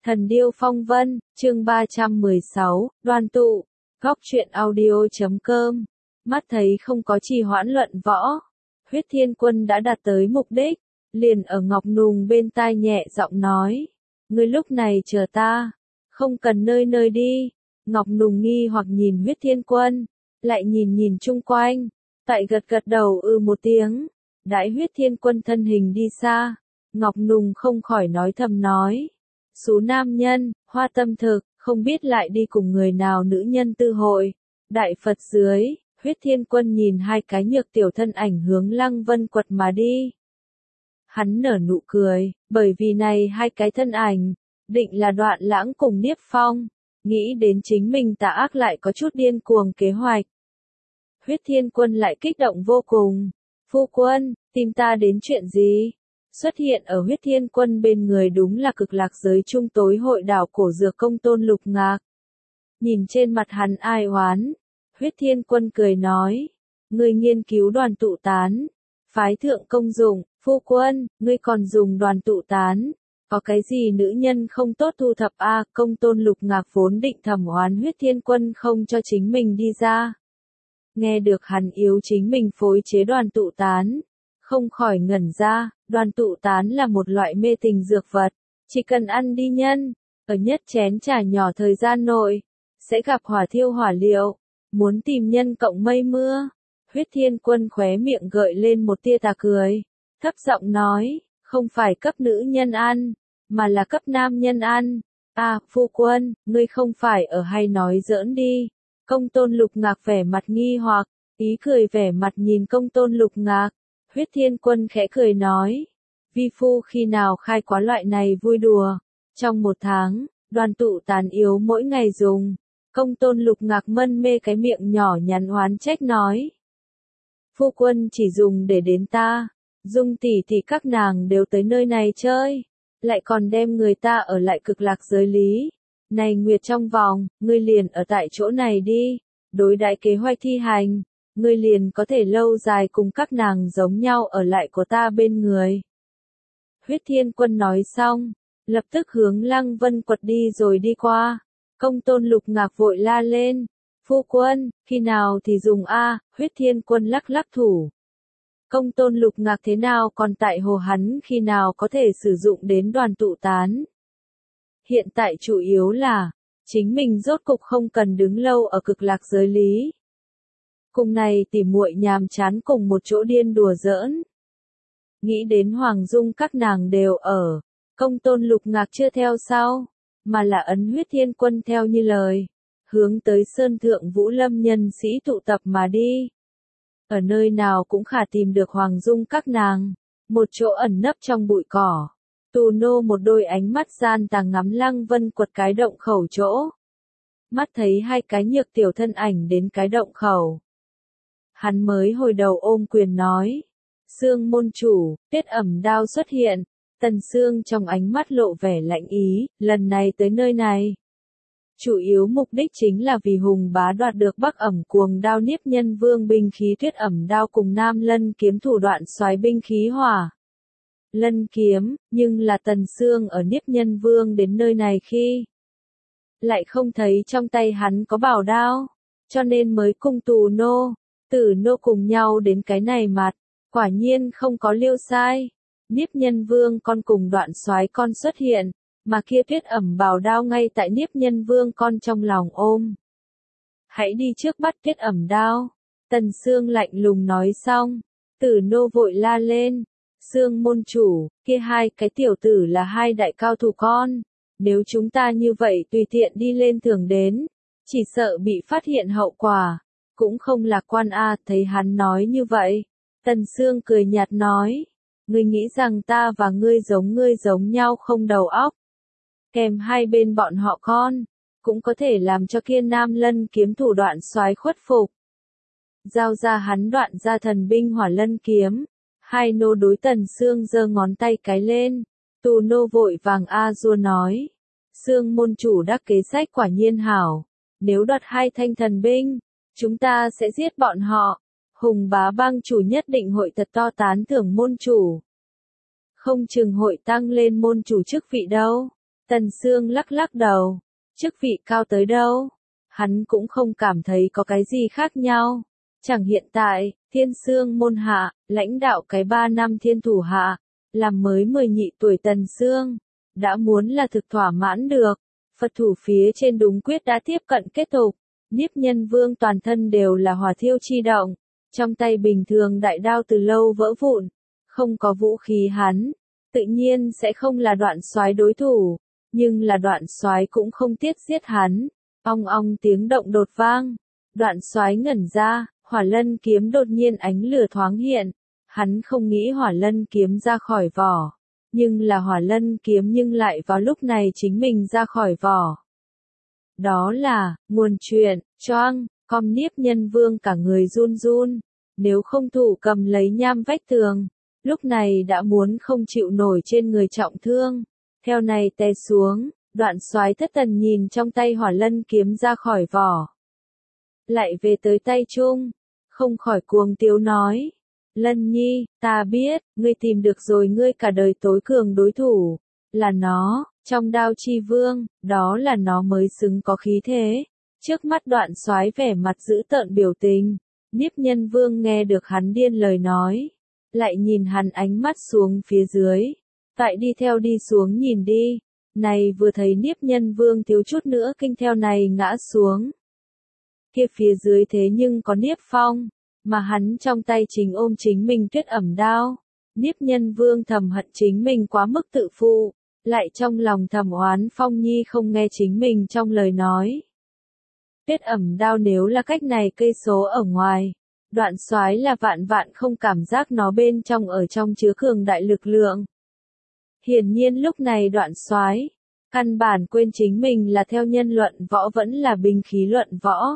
Thần điêu phong vân, chương 316, đoàn tụ, góc truyện audio.com. Mắt thấy không có trì hoãn luận võ, Huyết Thiên Quân đã đạt tới mục đích, liền ở Ngọc Nùng bên tai nhẹ giọng nói, ngươi lúc này chờ ta, không cần nơi nơi đi. Ngọc Nùng nghi hoặc nhìn Huyết Thiên Quân, lại nhìn chung quanh, tại gật đầu một tiếng. Đãi Huyết Thiên Quân thân hình đi xa, Ngọc Nùng không khỏi nói thầm nói, số nam nhân, hoa tâm thực, không biết lại đi cùng người nào nữ nhân tư hội. Đại Phật dưới, Huyết Thiên Quân nhìn hai cái nhược tiểu thân ảnh hướng Lăng Vân Quật mà đi. Hắn nở nụ cười, bởi vì này hai cái thân ảnh, định là Đoạn Lãng cùng Niếp Phong, nghĩ đến chính mình tà ác lại có chút điên cuồng kế hoạch. Huyết Thiên Quân lại kích động vô cùng, phu quân, tìm ta đến chuyện gì? Xuất hiện ở Huyết Thiên Quân bên người đúng là Cực Lạc giới trung tối hội đảo cổ dược công Tôn Lục Ngạc. Nhìn trên mặt hắn ai oán, Huyết Thiên Quân cười nói, ngươi nghiên cứu đoàn tụ tán, phái thượng công dụng, phu quân, ngươi còn dùng đoàn tụ tán, có cái gì nữ nhân không tốt thu thập a? Công Tôn Lục Ngạc vốn định thẩm oán Huyết Thiên Quân không cho chính mình đi ra. Nghe được hắn yếu chính mình phối chế đoàn tụ tán, không khỏi ngẩn ra, đoàn tụ tán là một loại mê tình dược vật, chỉ cần ăn đi nhân, ở nhất chén trà nhỏ thời gian nội, sẽ gặp hỏa thiêu hỏa liệu, muốn tìm nhân cộng mây mưa. Huyết Thiên Quân khóe miệng gợi lên một tia tà cười, thấp giọng nói, không phải cấp nữ nhân ăn, mà là cấp nam nhân ăn. À, phu quân, ngươi không phải ở hay nói giỡn đi. Công Tôn Lục Ngạc vẻ mặt nghi hoặc, ý cười vẻ mặt nhìn Công Tôn Lục Ngạc. Huyết Thiên Quân khẽ cười nói, vi phu khi nào khai quá loại này vui đùa, trong một tháng, đoàn tụ tán yếu mỗi ngày dùng. Công Tôn Lục Ngạc mân mê cái miệng nhỏ nhắn oán trách nói, phu quân chỉ dùng để đến ta, Dung tỷ thì các nàng đều tới nơi này chơi, lại còn đem người ta ở lại Cực Lạc giới lý. Này nguyệt trong vòng, ngươi liền ở tại chỗ này đi, đối đãi kế hoạch thi hành, ngươi liền có thể lâu dài cùng các nàng giống nhau ở lại của ta bên người. Huyết Thiên Quân nói xong, lập tức hướng Lăng Vân Quật đi rồi đi qua. Công Tôn Lục Ngạc vội la lên, phu quân, khi nào thì dùng a? Huyết Thiên Quân lắc thủ. Công Tôn Lục Ngạc thế nào còn tại hồ hắn khi nào có thể sử dụng đến đoàn tụ tán. Hiện tại chủ yếu là, chính mình rốt cục không cần đứng lâu ở Cực Lạc giới lý. Cùng này tỉ muội nhàm chán cùng một chỗ điên đùa giỡn. Nghĩ đến Hoàng Dung các nàng đều ở, Công Tôn Lục Ngạc chưa theo sau, mà là ấn Huyết Thiên Quân theo như lời, hướng tới Sơn Thượng Vũ Lâm nhân sĩ tụ tập mà đi. Ở nơi nào cũng khả tìm được Hoàng Dung các nàng, một chỗ ẩn nấp trong bụi cỏ. Tù nô một đôi ánh mắt gian tàng ngắm Lăng Vân Quật cái động khẩu chỗ. Mắt thấy hai cái nhược tiểu thân ảnh đến cái động khẩu. Hắn mới hồi đầu ôm quyền nói. Sương môn chủ, Tiết Ẩm Đao xuất hiện. Tần Sương trong ánh mắt lộ vẻ lạnh ý, lần này tới nơi này. Chủ yếu mục đích chính là vì Hùng Bá đoạt được Bắc Ẩm Cuồng Đao Niếp Nhân Vương binh khí Tuyết Ẩm Đao cùng Nam Lân kiếm thủ Đoạn Soái binh khí hỏa. Lân kiếm, nhưng là Tần Sương ở Niếp Nhân Vương đến nơi này khi lại không thấy trong tay hắn có bảo đao, cho nên mới cùng tù nô, tử nô cùng nhau đến cái này mặt, quả nhiên không có liêu sai. Niếp Nhân Vương con cùng Đoạn Soái con xuất hiện, mà kia Tuyết Ẩm bảo đao ngay tại Niếp Nhân Vương con trong lòng ôm. Hãy đi trước bắt Tuyết Ẩm đao. Tần Sương lạnh lùng nói xong, tử nô vội la lên. Sương môn chủ, kia hai cái tiểu tử là hai đại cao thủ con, nếu chúng ta như vậy tùy tiện đi lên thường đến, chỉ sợ bị phát hiện hậu quả, cũng không lạc quan a. Thấy hắn nói như vậy, Tần Sương cười nhạt nói, ngươi nghĩ rằng ta và ngươi giống nhau không đầu óc, kèm hai bên bọn họ con, cũng có thể làm cho kia Nam Lân kiếm thủ Đoạn Soái khuất phục. Giao ra hắn Đoạn ra thần binh Hỏa Lân kiếm. Hai nô đối Tần Sương giơ ngón tay cái lên, tù nô vội vàng a-dua nói, Sương môn chủ đắc kế sách quả nhiên hảo, nếu đoạt hai thanh thần binh, chúng ta sẽ giết bọn họ, Hùng Bá bang chủ nhất định hội thật to tán thưởng môn chủ. Không chừng hội tăng lên môn chủ chức vị đâu. Tần Sương lắc lắc đầu, chức vị cao tới đâu, hắn cũng không cảm thấy có cái gì khác nhau. Chẳng hiện tại, Thiên Sương môn hạ, lãnh đạo cái 3 năm thiên thủ hạ, làm mới 10 nhị tuổi Tần Sương, đã muốn là thực thỏa mãn được. Phật thủ phía trên đúng quyết đã tiếp cận kết thúc, Niếp Nhân Vương toàn thân đều là hỏa thiêu chi động, trong tay bình thường đại đao từ lâu vỡ vụn, không có vũ khí hắn, tự nhiên sẽ không là Đoạn Soái đối thủ, nhưng là Đoạn Soái cũng không tiếc giết hắn. Ong ong tiếng động đột vang, Đoạn Soái ngẩn ra, Hỏa Lân kiếm đột nhiên ánh lửa thoáng hiện, hắn không nghĩ Hỏa Lân kiếm ra khỏi vỏ, nhưng là Hỏa Lân kiếm nhưng lại vào lúc này chính mình ra khỏi vỏ. Đó là, nguồn chuyện, choang, com Niếp Nhân Vương cả người run run, nếu không thủ cầm lấy nham vách tường, lúc này đã muốn không chịu nổi trên người trọng thương, theo này té xuống. Đoạn Soái thất thần nhìn trong tay Hỏa Lân kiếm ra khỏi vỏ, lại về tới tay Trung, không khỏi cuồng tiếu nói, Lân Nhi, ta biết, ngươi tìm được rồi ngươi cả đời tối cường đối thủ, là nó, trong Đao Chi Vương, đó là nó mới xứng có khí thế. Trước mắt Đoạn Soái vẻ mặt dữ tợn biểu tình, Niếp Nhân Vương nghe được hắn điên lời nói, lại nhìn hắn ánh mắt xuống phía dưới, tại đi theo đi xuống nhìn đi. Này vừa thấy Niếp Nhân Vương thiếu chút nữa kinh theo này ngã xuống. Kia phía dưới thế nhưng có Niếp Phong, mà hắn trong tay chính ôm chính mình Tuyết Ẩm đao. Niếp Nhân Vương thầm hận chính mình quá mức tự phụ, lại trong lòng thầm oán Phong Nhi không nghe chính mình trong lời nói. Tuyết Ẩm đao nếu là cách này cây số ở ngoài, Đoạn Soái là vạn vạn không cảm giác nó bên trong ở trong chứa cường đại lực lượng. Hiển nhiên lúc này Đoạn Soái căn bản quên chính mình là theo nhân luận võ vẫn là binh khí luận võ.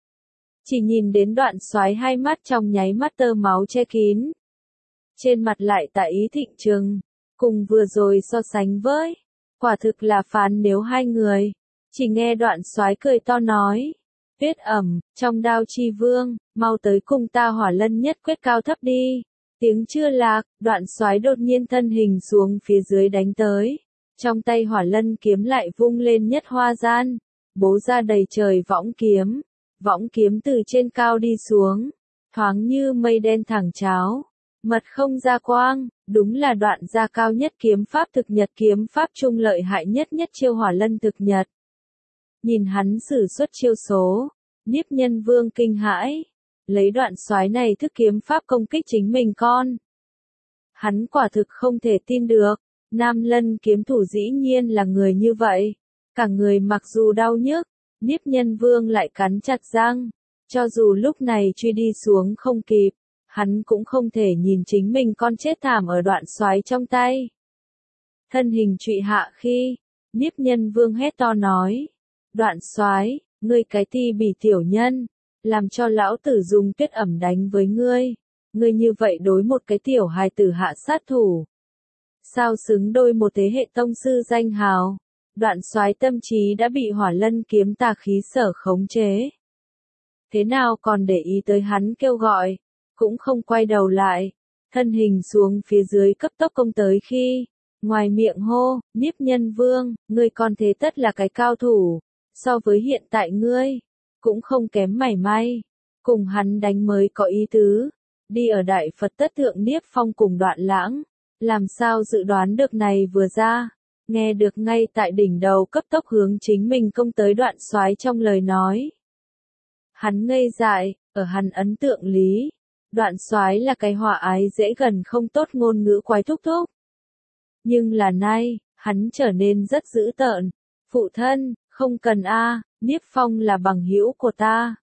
Chỉ nhìn đến Đoạn Soái hai mắt trong nháy mắt tơ máu che kín. Trên mặt lại tả ý thịnh trừng, cùng vừa rồi so sánh với, quả thực là phán nếu hai người. Chỉ nghe Đoạn Soái cười to nói, Tuyết Ẩm, trong Đao Chi Vương, mau tới cùng ta Hỏa Lân nhất quyết cao thấp đi. Tiếng chưa lạc, Đoạn Soái đột nhiên thân hình xuống phía dưới đánh tới. Trong tay Hỏa Lân kiếm lại vung lên nhất hoa gian, bố ra đầy trời võng kiếm. Võng kiếm từ trên cao đi xuống, thoáng như mây đen thẳng cháo, mật không ra quang, đúng là đoạn gia cao nhất kiếm pháp thực nhật kiếm pháp trung lợi hại nhất chiêu Hỏa Lân thực nhật. Nhìn hắn sử xuất chiêu số, Niếp Nhân Vương kinh hãi, lấy Đoạn Soái này thức kiếm pháp công kích chính mình con. Hắn quả thực không thể tin được, Nam Lân kiếm thủ dĩ nhiên là người như vậy, cả người mặc dù đau nhức, Niếp Nhân Vương lại cắn chặt răng, cho dù lúc này truy đi xuống không kịp, hắn cũng không thể nhìn chính mình con chết thảm ở Đoạn Soái trong tay. Thân hình trụy hạ khi, Niếp Nhân Vương hét to nói, Đoạn Soái, ngươi cái ti bỉ tiểu nhân, làm cho lão tử dùng Tuyết Ẩm đánh với ngươi như vậy đối một cái tiểu hài tử hạ sát thủ. Sao xứng đôi một thế hệ tông sư danh hào. Đoạn Soái tâm trí đã bị Hỏa Lân kiếm tà khí sở khống chế. Thế nào còn để ý tới hắn kêu gọi, cũng không quay đầu lại, thân hình xuống phía dưới cấp tốc công tới khi, ngoài miệng hô, Niếp Nhân Vương, ngươi còn thế tất là cái cao thủ, so với hiện tại ngươi, cũng không kém mảy may, cùng hắn đánh mới có ý tứ, đi ở Đại Phật Tất Thượng Niếp Phong cùng Đoạn Lãng, làm sao dự đoán được này vừa ra. Nghe được ngay tại đỉnh đầu cấp tốc hướng chính mình công tới Đoạn Soái trong lời nói. Hắn ngây dại, ở hắn ấn tượng lý, Đoạn Soái là cái hòa ái dễ gần không tốt ngôn ngữ quái thúc thúc. Nhưng là nay, hắn trở nên rất dữ tợn, phụ thân, không cần a, Niếp Phong là bằng hữu của ta.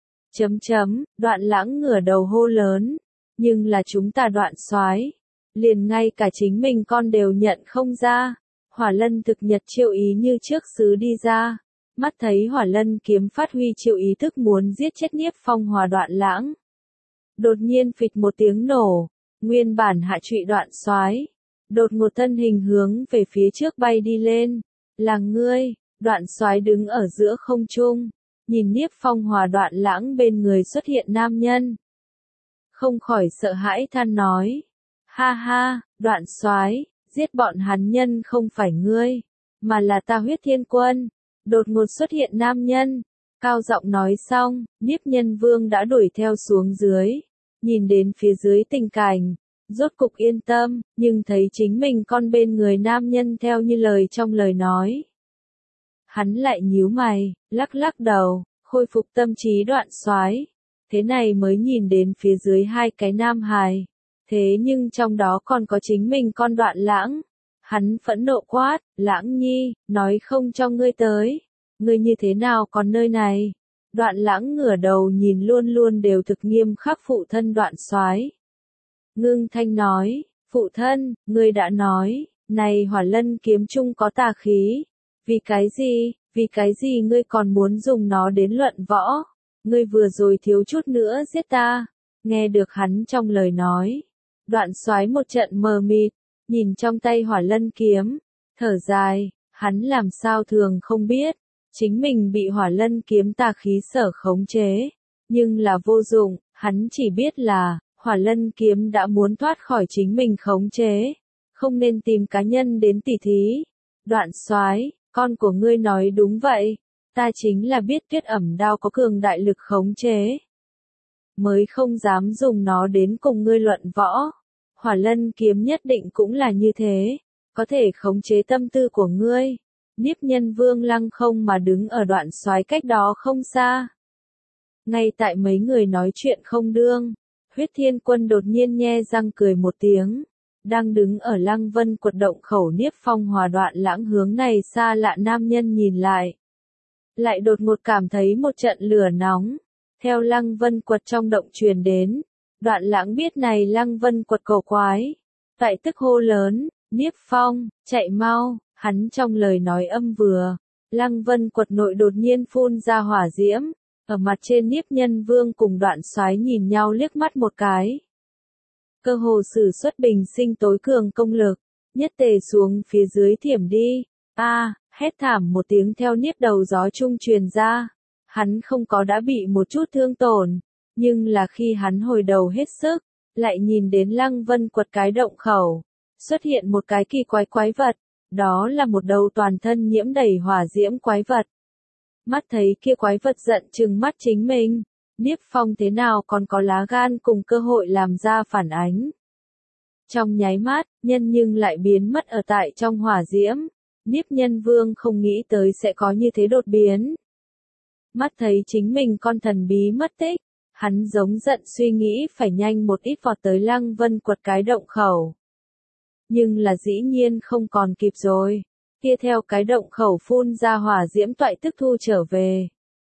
Đoạn Lãng ngửa đầu hô lớn, nhưng là chúng ta Đoạn Soái, liền ngay cả chính mình con đều nhận không ra. Hỏa Lân thực nhật chiêu ý như trước xứ đi ra, mắt thấy Hỏa Lân kiếm phát huy chiêu ý thức muốn giết chết Niếp Phong hòa Đoạn Lãng. Đột nhiên phịch một tiếng nổ, nguyên bản hạ trụy Đoạn Soái, đột một thân hình hướng về phía trước bay đi lên, là ngươi. Đoạn Soái đứng ở giữa không trung, nhìn Niếp Phong hòa Đoạn Lãng bên người xuất hiện nam nhân. Không khỏi sợ hãi than nói, ha ha, Đoạn Soái, giết bọn hắn nhân không phải ngươi, mà là ta Huyết Thiên Quân. Đột ngột xuất hiện nam nhân, cao giọng nói xong, Niếp Nhân Vương đã đuổi theo xuống dưới, nhìn đến phía dưới tình cảnh, rốt cục yên tâm, nhưng thấy chính mình con bên người nam nhân theo như lời trong lời nói. Hắn lại nhíu mày, lắc lắc đầu, khôi phục tâm trí Đoạn Soái. Thế này mới nhìn đến phía dưới hai cái nam hài. Thế nhưng trong đó còn có chính mình con Đoạn Lãng. Hắn phẫn nộ quát, Lãng Nhi, nói không cho ngươi tới. Ngươi như thế nào còn nơi này? Đoạn Lãng ngửa đầu nhìn luôn luôn đều thực nghiêm khắc phụ thân Đoạn Soái. Ngưng thanh nói, phụ thân, ngươi đã nói, này Hỏa Lân kiếm chung có tà khí. Vì cái gì ngươi còn muốn dùng nó đến luận võ? Ngươi vừa rồi thiếu chút nữa giết ta. Nghe được hắn trong lời nói. Đoạn Soái một trận mờ mịt, nhìn trong tay Hỏa Lân kiếm, thở dài, hắn làm sao thường không biết. Chính mình bị Hỏa Lân kiếm tà khí sở khống chế. Nhưng là vô dụng, hắn chỉ biết là, Hỏa Lân kiếm đã muốn thoát khỏi chính mình khống chế. Không nên tìm cá nhân đến tỉ thí. Đoạn Soái, con của ngươi nói đúng vậy. Ta chính là biết Tuyết Ẩm đao có cường đại lực khống chế. Mới không dám dùng nó đến cùng ngươi luận võ. Hỏa Lân kiếm nhất định cũng là như thế. Có thể khống chế tâm tư của ngươi. Niếp Nhân Vương lăng không mà đứng ở Đoạn Soái cách đó không xa. Ngay tại mấy người nói chuyện không đương, Huyết Thiên Quân đột nhiên nhe răng cười một tiếng. Đang đứng ở Lăng Vân Quật động khẩu Niếp Phong Hòa Đoạn Lãng hướng này xa lạ nam nhân nhìn lại. Lại đột ngột cảm thấy một trận lửa nóng. Theo Lăng Vân Quật trong động truyền đến. Đoạn Lãng biết này Lăng Vân Quật cổ quái. Tại tức hô lớn, Niếp Phong, chạy mau, hắn trong lời nói âm vừa. Lăng Vân Quật nội đột nhiên phun ra hỏa diễm. Ở mặt trên Niếp Nhân Vương cùng Đoạn Soái nhìn nhau liếc mắt một cái. Cơ hồ sử xuất bình sinh tối cường công lực, nhất tề xuống phía dưới thiểm đi. Hét thảm một tiếng theo Niếp đầu gió trung truyền ra. Hắn không có đã bị một chút thương tổn, nhưng là khi hắn hồi đầu hết sức, lại nhìn đến Lăng Vân Quật cái động khẩu, xuất hiện một cái kỳ quái vật, đó là một đầu toàn thân nhiễm đầy hỏa diễm quái vật. Mắt thấy kia quái vật giận trừng mắt chính mình, Niếp Phong thế nào còn có lá gan cùng cơ hội làm ra phản ánh. Trong nháy mắt, nhân nhưng lại biến mất ở tại trong hỏa diễm. Niếp Nhân Vương không nghĩ tới sẽ có như thế đột biến. Mắt thấy chính mình con thần bí mất tích, hắn giống giận suy nghĩ phải nhanh một ít vọt tới Lăng Vân Quật cái động khẩu. Nhưng là dĩ nhiên không còn kịp rồi. Kia theo cái động khẩu phun ra hỏa diễm toại tức thu trở về.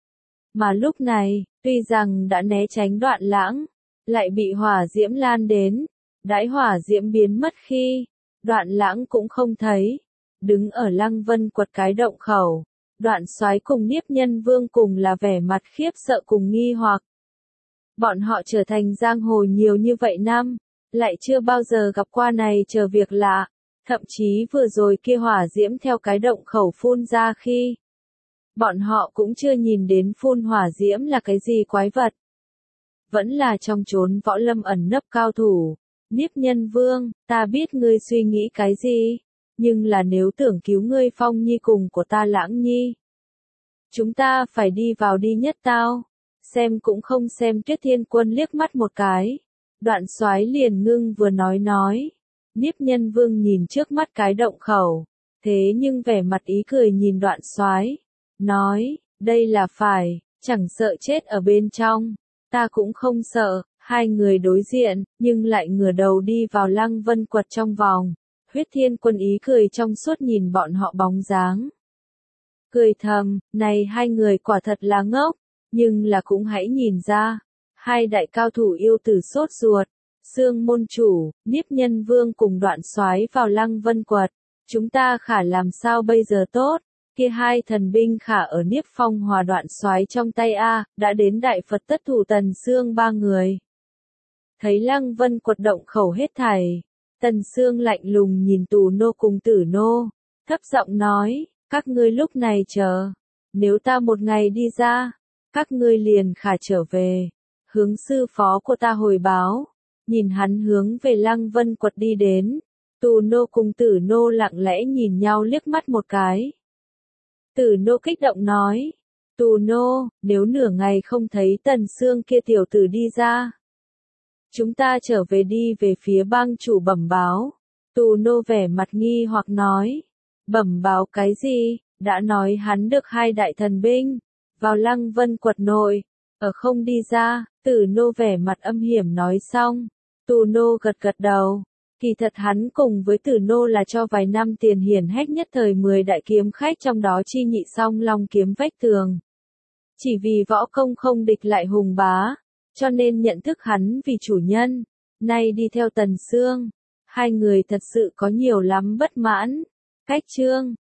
Mà lúc này, tuy rằng đã né tránh Đoạn Lãng, lại bị hỏa diễm lan đến. Đãi hỏa diễm biến mất khi, Đoạn Lãng cũng không thấy. Đứng ở Lăng Vân Quật cái động khẩu, Đoạn Soái cùng Niếp Nhân Vương cùng là vẻ mặt khiếp sợ cùng nghi hoặc. Bọn họ trở thành giang hồ nhiều như vậy năm, lại chưa bao giờ gặp qua này chờ việc lạ. Thậm chí vừa rồi kia hỏa diễm theo cái động khẩu phun ra khi, bọn họ cũng chưa nhìn đến phun hỏa diễm là cái gì quái vật. Vẫn là trong chốn võ lâm ẩn nấp cao thủ. Niếp Nhân Vương, ta biết ngươi suy nghĩ cái gì, nhưng là nếu tưởng cứu ngươi Phong Nhi cùng của ta Lãng Nhi, chúng ta phải đi vào đi nhất tao. Xem cũng không xem Tuyết Thiên Quân liếc mắt một cái. Đoạn Soái liền ngưng vừa nói. Niếp Nhân Vương nhìn trước mắt cái động khẩu, thế nhưng vẻ mặt ý cười nhìn Đoạn Soái, nói, đây là phải, chẳng sợ chết ở bên trong, ta cũng không sợ. Hai người đối diện, nhưng lại ngửa đầu đi vào Lăng Vân Quật trong vòng. Huyết Thiên Quân ý cười trong suốt nhìn bọn họ bóng dáng. Cười thầm, này hai người quả thật là ngốc, nhưng là cũng hãy nhìn ra. Hai đại cao thủ yêu tử sốt ruột. Sương môn chủ, Niếp Nhân Vương cùng Đoạn Soái vào Lăng Vân Quật. Chúng ta khả làm sao bây giờ tốt? Kia hai thần binh khả ở Niếp Phong Hòa Đoạn Soái trong tay đã đến Đại Phật Tất Thủ Tần Sương ba người. Thấy Lăng Vân Quật động khẩu hết thảy, Tần Sương lạnh lùng nhìn Tù Nô cùng Tử Nô, thấp giọng nói, các ngươi lúc này chờ, nếu ta một ngày đi ra, các ngươi liền khả trở về, hướng sư phó của ta hồi báo. Nhìn hắn hướng về Lăng Vân Quật đi đến, Tù nô cùng Tử nô lặng lẽ nhìn nhau liếc mắt một cái. Tử nô kích động nói. Tù nô, nếu nửa ngày không thấy Tần Sương kia tiểu tử đi ra. Chúng ta trở về đi về phía bang chủ bẩm báo. Tù nô vẻ mặt nghi hoặc nói. Bẩm báo cái gì, đã nói hắn được 2 đại thần binh. Vào Lăng Vân quật nội, ở không đi ra, Tử nô vẻ mặt âm hiểm nói xong. Tù nô gật gật đầu. Kỳ thật hắn cùng với Tử nô là cho vài năm tiền hiển hách nhất thời 10 đại kiếm khách trong đó chi nhị song long kiếm vách tường. Chỉ vì võ công không địch lại hùng bá, cho nên nhận thức hắn vì chủ nhân, nay đi theo Tần Sương. Hai người thật sự có nhiều lắm bất mãn. Cách chương